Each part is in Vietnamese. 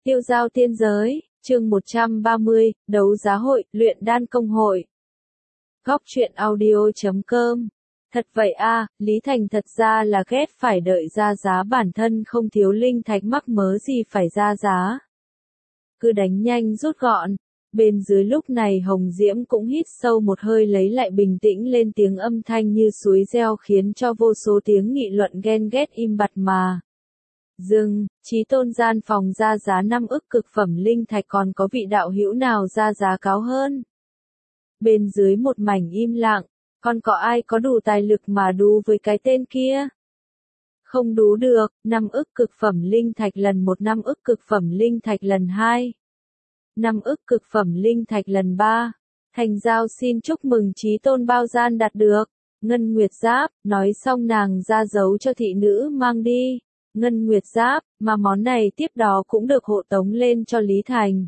Tiêu giao tiên giới, chương 130, đấu giá hội, luyện đan công hội. Góc truyện audio.com. Thật vậy a, Lý Thành thật ra là ghét phải đợi ra giá, bản thân không thiếu linh thạch, mắc mớ gì phải ra giá. Cứ đánh nhanh rút gọn. Bên dưới lúc này Hồng Diễm cũng hít sâu một hơi lấy lại bình tĩnh, lên tiếng âm thanh như suối reo khiến cho vô số tiếng nghị luận ghen ghét im bặt mà. Dừng, Chí Tôn gian phòng ra giá 5 ức cực phẩm linh thạch, còn có vị đạo hữu nào ra giá cao hơn? Bên dưới một mảnh im lặng, còn có ai có đủ tài lực mà đú với cái tên kia? Không đú được, 5 ức cực phẩm linh thạch lần 1, 5 ức cực phẩm linh thạch lần 2. 5 ức cực phẩm linh thạch lần 3. Thành giao xin chúc mừng Chí Tôn bao gian đạt được. Ngân Nguyệt Giáp, nói xong nàng ra dấu cho thị nữ mang đi. Ngân Nguyệt Giáp, mà món này tiếp đó cũng được hộ tống lên cho Lý Thành.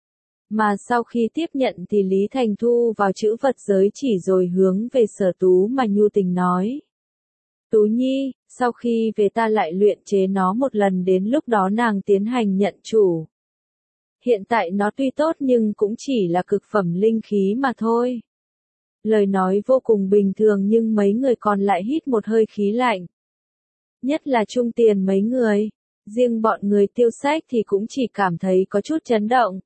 Mà sau khi tiếp nhận thì Lý Thành thu vào chữ vật giới chỉ rồi hướng về Sở Tú mà nhu tình nói. Tú Nhi, sau khi về ta lại luyện chế nó một lần, đến lúc đó nàng tiến hành nhận chủ. Hiện tại nó tuy tốt nhưng cũng chỉ là cực phẩm linh khí mà thôi. Lời nói vô cùng bình thường nhưng mấy người còn lại hít một hơi khí lạnh. Nhất là Trung Tiền mấy người, riêng bọn người Tiêu Sách thì cũng chỉ cảm thấy có chút chấn động.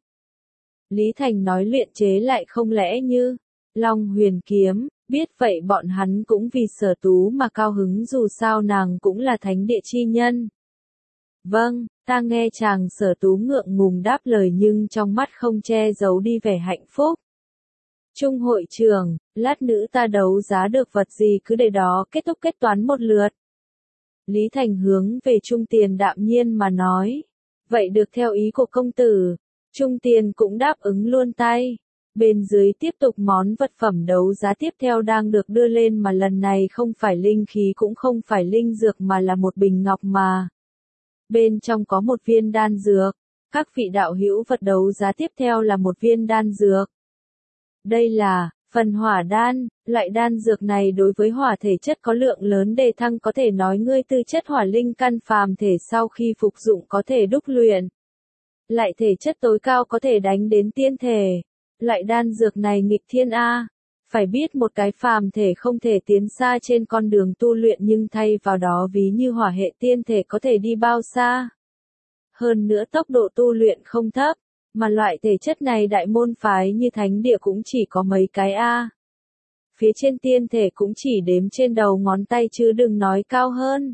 Lý Thành nói luyện chế lại không lẽ như Long Huyền Kiếm, biết vậy bọn hắn cũng vì Sở Tú mà cao hứng, dù sao nàng cũng là thánh địa chi nhân. Vâng, ta nghe chàng. Sở Tú ngượng ngùng đáp lời nhưng trong mắt không che giấu đi vẻ hạnh phúc. Trung hội trưởng, lát nữa ta đấu giá được vật gì cứ để đó kết thúc kết toán một lượt. Lý Thành hướng về Trung Tiền đạm nhiên mà nói. Vậy được theo ý của công tử. Trung Tiền cũng đáp ứng luôn tay. Bên dưới tiếp tục món vật phẩm đấu giá tiếp theo đang được đưa lên, mà lần này không phải linh khí cũng không phải linh dược mà là một bình ngọc mà. Bên trong có một viên đan dược. Các vị đạo hữu, vật đấu giá tiếp theo là một viên đan dược. Đây là phần hỏa đan. Loại đan dược này đối với hỏa thể chất có lượng lớn đề thăng, có thể nói ngươi tư chất hỏa linh căn phàm thể sau khi phục dụng có thể đúc luyện. Lại thể chất tối cao có thể đánh đến tiên thể. Loại đan dược này nghịch thiên a. Phải biết một cái phàm thể không thể tiến xa trên con đường tu luyện, nhưng thay vào đó ví như hỏa hệ tiên thể có thể đi bao xa. Hơn nữa tốc độ tu luyện không thấp, mà loại thể chất này đại môn phái như thánh địa cũng chỉ có mấy cái a. Phía trên tiên thể cũng chỉ đếm trên đầu ngón tay chứ đừng nói cao hơn.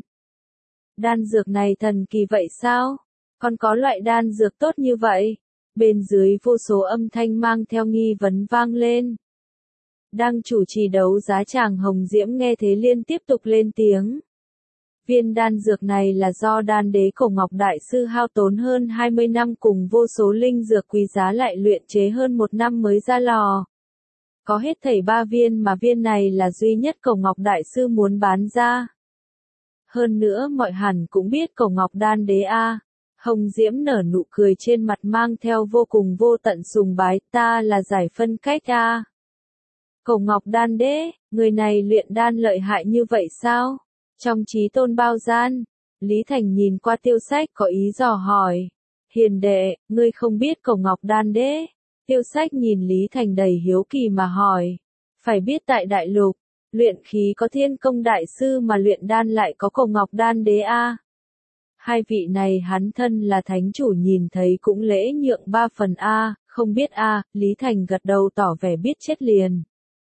Đan dược này thần kỳ vậy sao? Còn có loại đan dược tốt như vậy? Bên dưới vô số âm thanh mang theo nghi vấn vang lên. Đang chủ trì đấu giá chàng Hồng Diễm nghe thế liên tiếp tục lên tiếng. Viên đan dược này là do đan đế Cổ Ngọc Đại Sư hao tốn hơn 20 năm cùng vô số linh dược quý giá lại luyện chế hơn 1 năm mới ra lò. Có hết thảy 3 viên mà viên này là duy nhất Cổ Ngọc Đại Sư muốn bán ra. Hơn nữa mọi hẳn cũng biết Cổ Ngọc đan đế a. Hồng Diễm nở nụ cười trên mặt mang theo vô cùng vô tận sùng bái, ta là giải phân cách a. Cổ Ngọc đan đế, người này luyện đan lợi hại như vậy sao? Trong Chí Tôn bao gian, Lý Thành nhìn qua Tiêu Sách có ý dò hỏi. Hiền đệ, ngươi không biết Cổ Ngọc đan đế? Tiêu Sách nhìn Lý Thành đầy hiếu kỳ mà hỏi. Phải biết tại đại lục, luyện khí có Thiên Công Đại Sư mà luyện đan lại có Cổ Ngọc đan đế a. Hai vị này hắn thân là thánh chủ nhìn thấy cũng lễ nhượng 3 phần a, không biết a. Lý Thành gật đầu tỏ vẻ biết chết liền.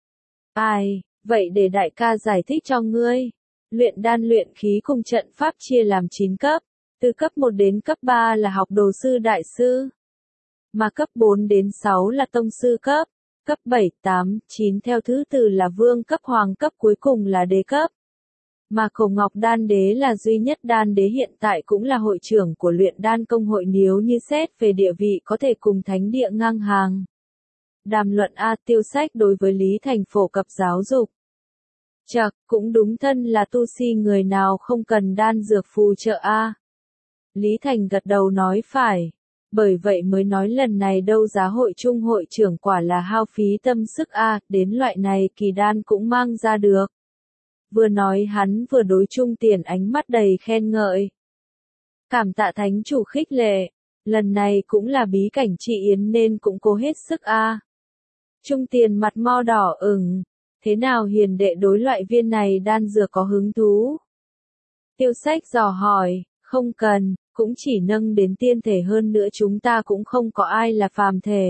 Ai, vậy để đại ca giải thích cho ngươi. Luyện đan luyện khí cùng trận pháp chia làm 9 cấp, từ cấp 1 đến cấp 3 là học đồ sư đại sư, mà cấp 4 đến 6 là tông sư cấp 7, 8, 9 theo thứ tự là vương cấp, hoàng cấp, cuối cùng là đế cấp. Mà Cổ Ngọc đan đế là duy nhất đan đế hiện tại cũng là hội trưởng của luyện đan công hội, nếu như xét về địa vị có thể cùng thánh địa ngang hàng. Đàm luận a. Tiêu Sách đối với Lý Thành phổ cập giáo dục. Chậc, cũng đúng, thân là tu si người nào không cần đan dược phù trợ a. Lý Thành gật đầu nói phải. Bởi vậy mới nói lần này đấu giá hội Trung hội trưởng quả là hao phí tâm sức a, đến loại này kỳ đan cũng mang ra được. Vừa nói hắn vừa đối Trung Tiền ánh mắt đầy khen ngợi. Cảm tạ thánh chủ khích lệ. Lần này cũng là bí cảnh chị Yến nên cũng cố hết sức a. Trung Tiền mặt mo đỏ ửng. Thế nào hiền đệ đối loại viên này đan dược có hứng thú? Tiêu Sách dò hỏi, không cần, cũng chỉ nâng đến tiên thể, hơn nữa chúng ta cũng không có ai là phàm thể.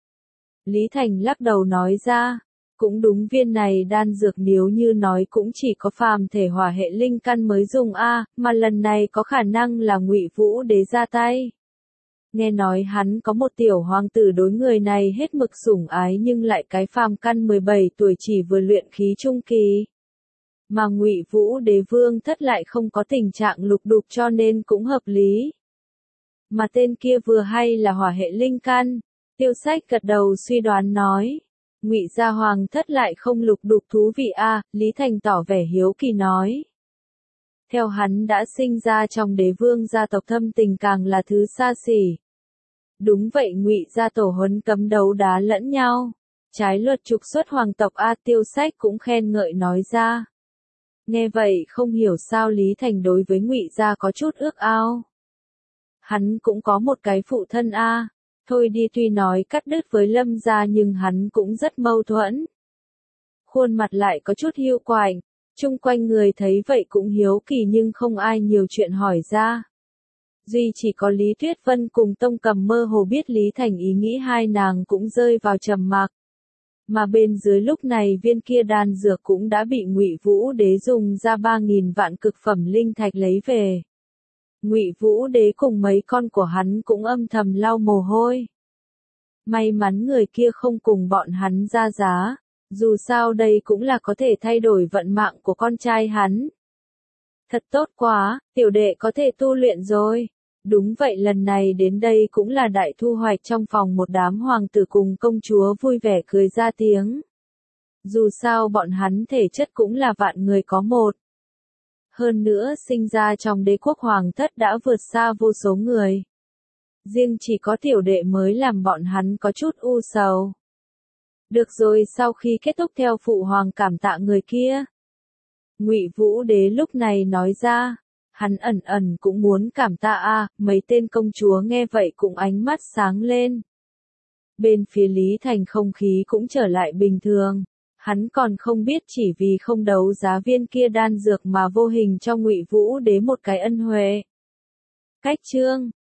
Lý Thành lắc đầu nói ra, cũng đúng, viên này đan dược nếu như nói cũng chỉ có phàm thể hỏa hệ linh căn mới dùng a, mà lần này có khả năng là Ngụy Vũ Đế ra tay. Nghe nói hắn có một tiểu hoàng tử đối người này hết mực sủng ái, nhưng lại cái phàm căn 17 tuổi chỉ vừa luyện khí trung kỳ. Mà Ngụy Vũ Đế vương thất lại không có tình trạng lục đục cho nên cũng hợp lý. Mà tên kia vừa hay là hỏa hệ linh căn. Tiêu Sách gật đầu suy đoán nói. Ngụy gia hoàng thất lại không lục đục thú vị a, Lý Thành tỏ vẻ hiếu kỳ nói. Theo hắn đã sinh ra trong Đế vương gia tộc, thâm tình càng là thứ xa xỉ. Đúng vậy, Ngụy gia tổ huấn cấm đấu đá lẫn nhau, trái luật trục xuất hoàng tộc a, Tiêu Sách cũng khen ngợi nói ra. Nghe vậy không hiểu sao Lý Thành đối với Ngụy gia có chút ước ao. Hắn cũng có một cái phụ thân a. Thôi đi, tuy nói cắt đứt với Lâm gia nhưng hắn cũng rất mâu thuẫn. Khuôn mặt lại có chút hiu quạnh, chung quanh người thấy vậy cũng hiếu kỳ nhưng không ai nhiều chuyện hỏi ra. Duy chỉ có Lý Tuyết Vân cùng Tông Cầm mơ hồ biết Lý Thành ý nghĩ, hai nàng cũng rơi vào trầm mặc. Mà bên dưới lúc này viên kia đan dược cũng đã bị Ngụy Vũ Đế dùng ra 3.000 vạn cực phẩm linh thạch lấy về. Ngụy Vũ Đế cùng mấy con của hắn cũng âm thầm lau mồ hôi. May mắn người kia không cùng bọn hắn ra giá, dù sao đây cũng là có thể thay đổi vận mạng của con trai hắn. Thật tốt quá, tiểu đệ có thể tu luyện rồi. Đúng vậy, lần này đến đây cũng là đại thu hoạch. Trong phòng một đám hoàng tử cùng công chúa vui vẻ cười ra tiếng. Dù sao bọn hắn thể chất cũng là vạn người có một. Hơn nữa sinh ra trong đế quốc hoàng thất đã vượt xa vô số người. Riêng chỉ có tiểu đệ mới làm bọn hắn có chút u sầu. Được rồi, sau khi kết thúc theo phụ hoàng cảm tạ người kia. Ngụy Vũ Đế lúc này nói ra, hắn ẩn ẩn cũng muốn cảm tạ a. Mấy tên công chúa nghe vậy cũng ánh mắt sáng lên. Bên phía Lý Thành không khí cũng trở lại bình thường. Hắn còn không biết chỉ vì không đấu giá viên kia đan dược mà vô hình cho Ngụy Vũ Đế một cái ân huệ. Cách chương